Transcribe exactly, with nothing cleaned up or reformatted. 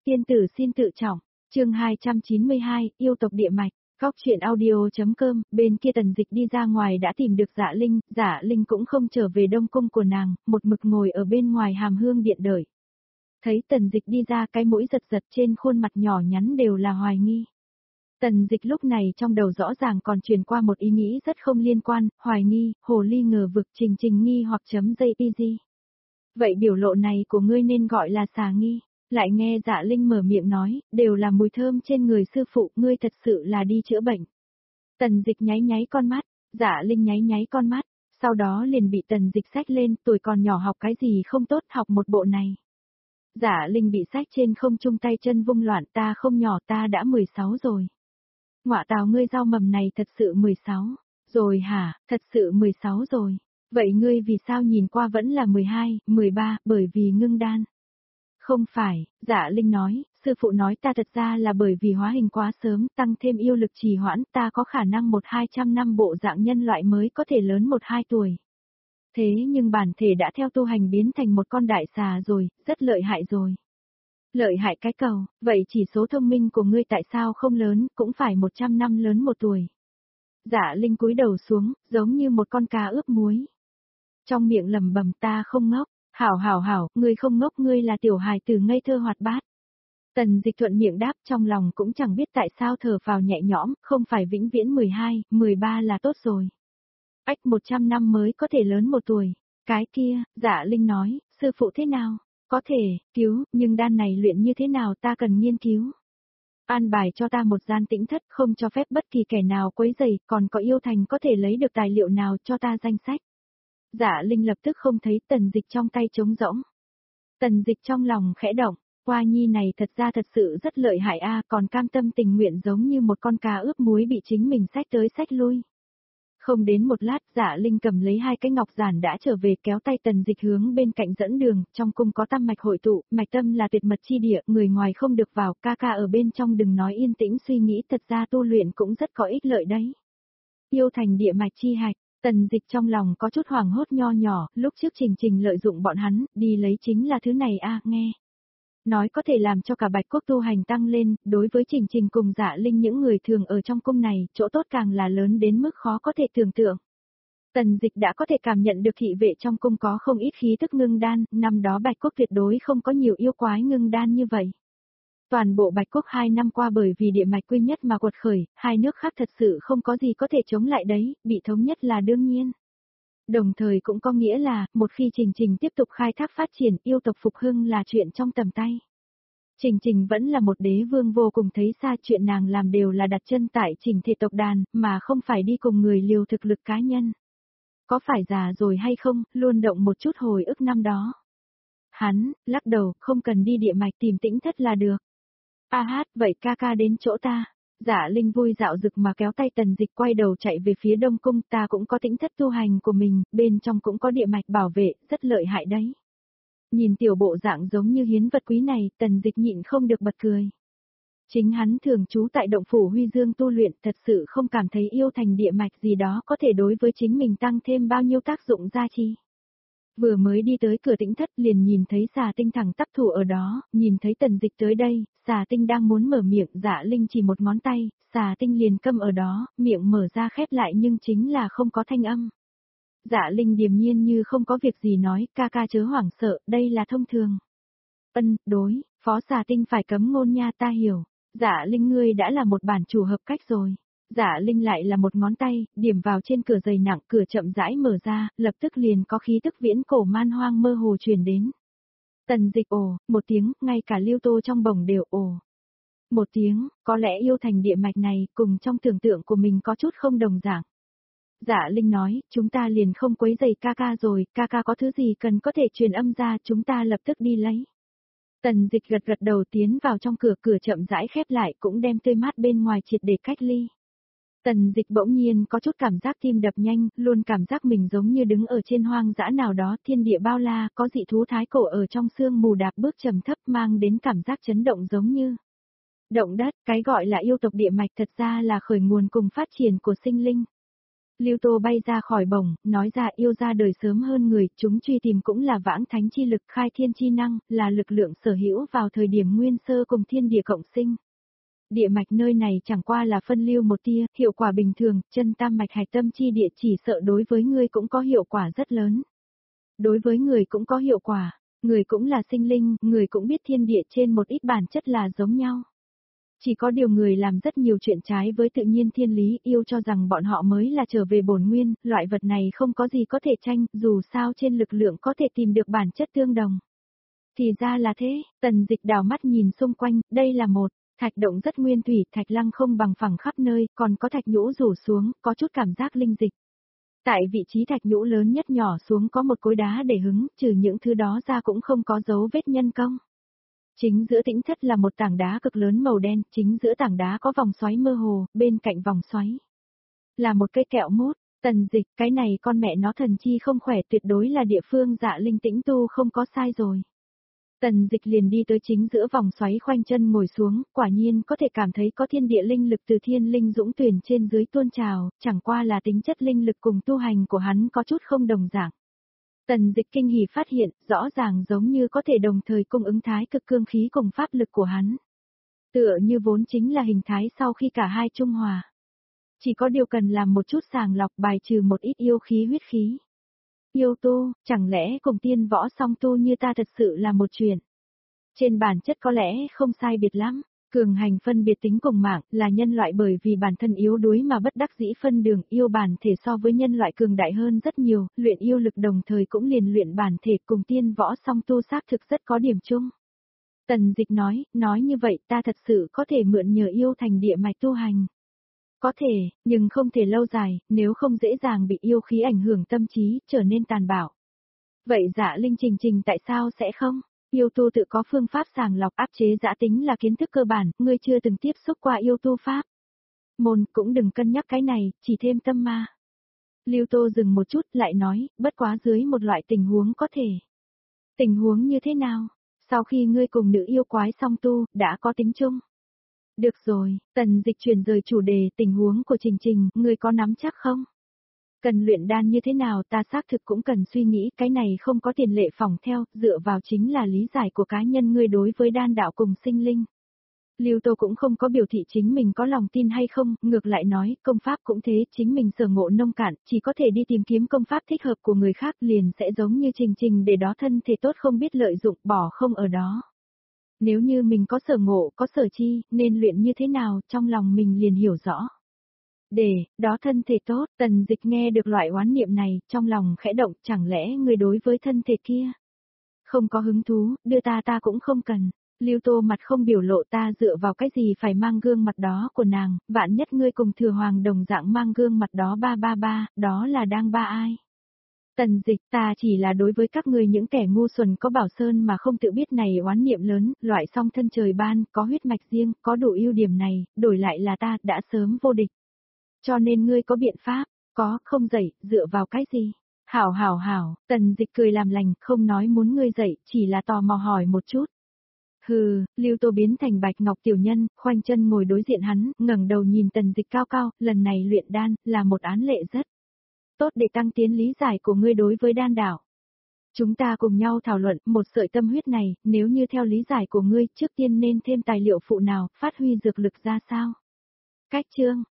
Tiên tử xin tự trọng, chương hai trăm chín mươi hai, yêu tộc địa mạch, góc truyện audio.com, bên kia Tần Dịch đi ra ngoài đã tìm được Dạ Linh, Dạ Linh cũng không trở về đông cung của nàng, một mực ngồi ở bên ngoài Hàm Hương điện đợi. Thấy Tần Dịch đi ra, cái mũi giật giật, trên khuôn mặt nhỏ nhắn đều là hoài nghi. Tần Dịch lúc này trong đầu rõ ràng còn truyền qua một ý nghĩ rất không liên quan, hoài nghi, hồ ly ngờ vực, trình trình nghi hoặc chấm jpg. Vậy biểu lộ này của ngươi nên gọi là xà nghi. Lại nghe Dạ Linh mở miệng nói, đều là mùi thơm trên người sư phụ, ngươi thật sự là đi chữa bệnh. Tần Dịch nháy nháy con mắt, Dạ Linh nháy nháy con mắt, sau đó liền bị Tần Dịch xách lên, tuổi còn nhỏ học cái gì không tốt, học một bộ này. Dạ Linh bị xách trên không trung, tay chân vung loạn, ta không nhỏ, ta đã mười sáu rồi. Ngọa tào, ngươi rau mầm này thật sự mười sáu, rồi hả, thật sự mười sáu rồi. Vậy ngươi vì sao nhìn qua vẫn là mười hai, mười ba, bởi vì ngưng đan. Không phải, Dạ Linh nói, sư phụ nói ta thật ra là bởi vì hóa hình quá sớm, tăng thêm yêu lực trì hoãn, ta có khả năng một hai trăm năm bộ dạng nhân loại mới có thể lớn một hai tuổi. Thế nhưng bản thể đã theo tu hành biến thành một con đại xà rồi, rất lợi hại rồi. Lợi hại cái cầu, vậy chỉ số thông minh của ngươi tại sao không lớn, cũng phải một trăm năm lớn một tuổi. Dạ Linh cúi đầu xuống, giống như một con cá ướp muối. Trong miệng lẩm bẩm, ta không ngốc. Hảo hảo hảo, ngươi không ngốc, ngươi là tiểu hài tử ngây thơ hoạt bát. Tần Dịch thuận miệng đáp, trong lòng cũng chẳng biết tại sao thở phào nhẹ nhõm, không phải vĩnh viễn mười hai, mười ba là tốt rồi. Ách, một trăm năm mới có thể lớn một tuổi. Cái kia, Dạ Linh nói, sư phụ thế nào? Có thể, cứu, nhưng đan này luyện như thế nào ta cần nghiên cứu. An bài cho ta một gian tĩnh thất, không cho phép bất kỳ kẻ nào quấy rầy, còn có yêu thành có thể lấy được tài liệu nào cho ta danh sách. Dạ Linh lập tức không thấy, Tần Dịch trong tay trống rỗng. Tần Dịch trong lòng khẽ động, Hoa Nhi này thật ra thật sự rất lợi hại a, còn cam tâm tình nguyện giống như một con cá ướp muối bị chính mình xách tới xách lui. Không đến một lát, Dạ Linh cầm lấy hai cái ngọc giản đã trở về, kéo tay Tần Dịch hướng bên cạnh dẫn đường, trong cung có tam mạch hội tụ, mạch tâm là tuyệt mật chi địa, người ngoài không được vào, ca ca ở bên trong đừng nói yên tĩnh suy nghĩ, thật ra tu luyện cũng rất có ích lợi đấy. Yêu thành địa mạch chi hạch. Tần Dịch trong lòng có chút hoảng hốt nho nhỏ, lúc trước Trình Trình lợi dụng bọn hắn, đi lấy chính là thứ này a, à, nghe. Nói có thể làm cho cả Bạch Quốc tu hành tăng lên, đối với Trình Trình cùng Dạ Linh những người thường ở trong cung này, chỗ tốt càng là lớn đến mức khó có thể tưởng tượng. Tần Dịch đã có thể cảm nhận được thị vệ trong cung có không ít khí tức ngưng đan, năm đó Bạch Quốc tuyệt đối không có nhiều yêu quái ngưng đan như vậy. Toàn bộ Bạch Quốc hai năm qua bởi vì địa mạch quy nhất mà quật khởi, hai nước khác thật sự không có gì có thể chống lại đấy, bị thống nhất là đương nhiên. Đồng thời cũng có nghĩa là, một khi Trình Trình tiếp tục khai thác phát triển, yêu tộc phục hưng là chuyện trong tầm tay. Trình Trình vẫn là một đế vương vô cùng thấy xa, chuyện nàng làm đều là đặt chân tại Trình thể tộc đàn, mà không phải đi cùng người liều thực lực cá nhân. Có phải già rồi hay không, luôn động một chút hồi ức năm đó. Hắn, lắc đầu, không cần đi địa mạch tìm tĩnh thất là được. A hát, vậy ca ca đến chỗ ta. Dạ Linh vui dạo dực mà kéo tay Tần Dịch quay đầu chạy về phía Đông Cung, ta cũng có tĩnh thất tu hành của mình, bên trong cũng có địa mạch bảo vệ, rất lợi hại đấy. Nhìn tiểu bộ dạng giống như hiến vật quý này, Tần Dịch nhịn không được bật cười. Chính hắn thường trú tại động phủ Huy Dương tu luyện, thật sự không cảm thấy yêu thành địa mạch gì đó có thể đối với chính mình tăng thêm bao nhiêu tác dụng gia chi. Vừa mới đi tới cửa tĩnh thất liền nhìn thấy Xà Tinh thẳng tắp thủ ở đó, nhìn thấy Tần Dịch tới đây, Xà Tinh đang muốn mở miệng, Dạ Linh chỉ một ngón tay, Xà Tinh liền câm ở đó, miệng mở ra khép lại nhưng chính là không có thanh âm. Dạ Linh điềm nhiên như không có việc gì nói, ca ca chớ hoảng sợ, đây là thông thường. Ân, đối, Phó Xà Tinh phải cấm ngôn nha, ta hiểu. Dạ Linh, ngươi đã là một bản chủ hợp cách rồi. Dạ Linh lại là một ngón tay, điểm vào trên cửa dày nặng, cửa chậm rãi mở ra, lập tức liền có khí tức viễn cổ man hoang mơ hồ truyền đến. Tần Dịch ồ, một tiếng, ngay cả Lưu Tô trong bồng đều ồ. Một tiếng, có lẽ yêu thành địa mạch này, cùng trong tưởng tượng của mình có chút không đồng dạng. Dạ Linh nói, chúng ta liền không quấy rầy ca ca rồi, ca ca có thứ gì cần có thể truyền âm ra, chúng ta lập tức đi lấy. Tần Dịch gật gật đầu tiến vào trong cửa, cửa chậm rãi khép lại, cũng đem tươi mát bên ngoài triệt để cách ly. Tần Dịch bỗng nhiên có chút cảm giác tim đập nhanh, luôn cảm giác mình giống như đứng ở trên hoang dã nào đó, thiên địa bao la, có dị thú thái cổ ở trong sương mù đạp bước trầm thấp, mang đến cảm giác chấn động giống như động đất. Cái gọi là yêu tộc địa mạch thật ra là khởi nguồn cùng phát triển của sinh linh. Lưu Tô bay ra khỏi bổng, nói ra yêu ra đời sớm hơn người, chúng truy tìm cũng là vãng thánh chi lực khai thiên chi năng, là lực lượng sở hữu vào thời điểm nguyên sơ cùng thiên địa cộng sinh. Địa mạch nơi này chẳng qua là phân lưu một tia, hiệu quả bình thường, chân tam mạch hạch tâm chi địa chỉ sợ đối với ngươi cũng có hiệu quả rất lớn. Đối với người cũng có hiệu quả, người cũng là sinh linh, người cũng biết thiên địa trên một ít bản chất là giống nhau. Chỉ có điều người làm rất nhiều chuyện trái với tự nhiên thiên lý, yêu cho rằng bọn họ mới là trở về bổn nguyên, loại vật này không có gì có thể tranh, dù sao trên lực lượng có thể tìm được bản chất tương đồng. Thì ra là thế, Tần Dịch đảo mắt nhìn xung quanh, đây là một thạch động rất nguyên thủy, thạch lăng không bằng phẳng khắp nơi, còn có thạch nhũ rủ xuống, có chút cảm giác linh dịch. Tại vị trí thạch nhũ lớn nhất nhỏ xuống có một cối đá để hứng, trừ những thứ đó ra cũng không có dấu vết nhân công. Chính giữa tĩnh thất là một tảng đá cực lớn màu đen, chính giữa tảng đá có vòng xoáy mơ hồ, bên cạnh vòng xoáy là một cây kẹo mút. Tần Dịch, cái này con mẹ nó thần chi không khỏe, tuyệt đối là địa phương Dạ Linh tĩnh tu không có sai rồi. Tần Dịch liền đi tới chính giữa vòng xoáy, khoanh chân ngồi xuống, quả nhiên có thể cảm thấy có thiên địa linh lực từ thiên linh dũng tuyển trên dưới tuôn trào, chẳng qua là tính chất linh lực cùng tu hành của hắn có chút không đồng dạng. Tần Dịch kinh hỉ phát hiện, rõ ràng giống như có thể đồng thời cung ứng thái cực cương khí cùng pháp lực của hắn. Tựa như vốn chính là hình thái sau khi cả hai trung hòa. Chỉ có điều cần làm một chút sàng lọc, bài trừ một ít yêu khí huyết khí. Yêu tu, chẳng lẽ cùng tiên võ song tu như ta thật sự là một chuyện. Trên bản chất có lẽ không sai biệt lắm. Cường hành phân biệt tính cùng mạng là nhân loại bởi vì bản thân yếu đuối mà bất đắc dĩ phân đường, yêu bản thể so với nhân loại cường đại hơn rất nhiều, luyện yêu lực đồng thời cũng liền luyện bản thể, cùng tiên võ song tu xác thực rất có điểm chung. Tần Dịch nói, nói như vậy ta thật sự có thể mượn nhờ yêu thành địa mạch tu hành. Có thể, nhưng không thể lâu dài, nếu không dễ dàng bị yêu khí ảnh hưởng tâm trí, trở nên tàn bạo. Vậy Dạ Linh Trình Trình tại sao sẽ không? Yêu tu tự có phương pháp sàng lọc, áp chế dã tính là kiến thức cơ bản, ngươi chưa từng tiếp xúc qua yêu tu pháp. Môn cũng đừng cân nhắc cái này, chỉ thêm tâm ma. Lưu Tô dừng một chút lại nói, bất quá dưới một loại tình huống có thể. Tình huống như thế nào? Sau khi ngươi cùng nữ yêu quái song tu, đã có tính chung. Được rồi, Tần Dịch chuyển rời chủ đề, tình huống của Trình Trình, ngươi có nắm chắc không? Cần luyện đan như thế nào ta xác thực cũng cần suy nghĩ, cái này không có tiền lệ phỏng theo, dựa vào chính là lý giải của cá nhân ngươi đối với đan đạo cùng sinh linh. Lưu Tô cũng không có biểu thị chính mình có lòng tin hay không, ngược lại nói, công pháp cũng thế, chính mình sở ngộ nông cạn, chỉ có thể đi tìm kiếm công pháp thích hợp của người khác liền sẽ giống như Trình Trình để đó thân thể tốt không biết lợi dụng, bỏ không ở đó. Nếu như mình có sở ngộ, có sở chi, nên luyện như thế nào, trong lòng mình liền hiểu rõ. Để, đó thân thể tốt, Tần Dịch nghe được loại oán niệm này, trong lòng khẽ động, chẳng lẽ người đối với thân thể kia không có hứng thú, đưa ta ta cũng không cần. Lưu Tô mặt không biểu lộ, ta dựa vào cái gì phải mang gương mặt đó của nàng, vạn nhất ngươi cùng Thừa Hoàng đồng dạng mang gương mặt đó ba ba ba, đó là đang ba ai? Tần Dịch, ta chỉ là đối với các ngươi những kẻ ngu xuẩn có bảo sơn mà không tự biết này oán niệm lớn, loại song thân trời ban, có huyết mạch riêng, có đủ ưu điểm này, đổi lại là ta, đã sớm vô địch. Cho nên ngươi có biện pháp, có, không dậy, dựa vào cái gì? Hảo hảo hảo, Tần Dịch cười làm lành, không nói muốn ngươi dậy, chỉ là tò mò hỏi một chút. Hừ, Lưu Tô biến thành bạch ngọc tiểu nhân, khoanh chân ngồi đối diện hắn, ngẩng đầu nhìn Tần Dịch cao cao, lần này luyện đan, là một án lệ rất tốt để tăng tiến lý giải của ngươi đối với đan đạo. Chúng ta cùng nhau thảo luận, một sợi tâm huyết này, nếu như theo lý giải của ngươi, trước tiên nên thêm tài liệu phụ nào, phát huy dược lực ra sao? Cách chương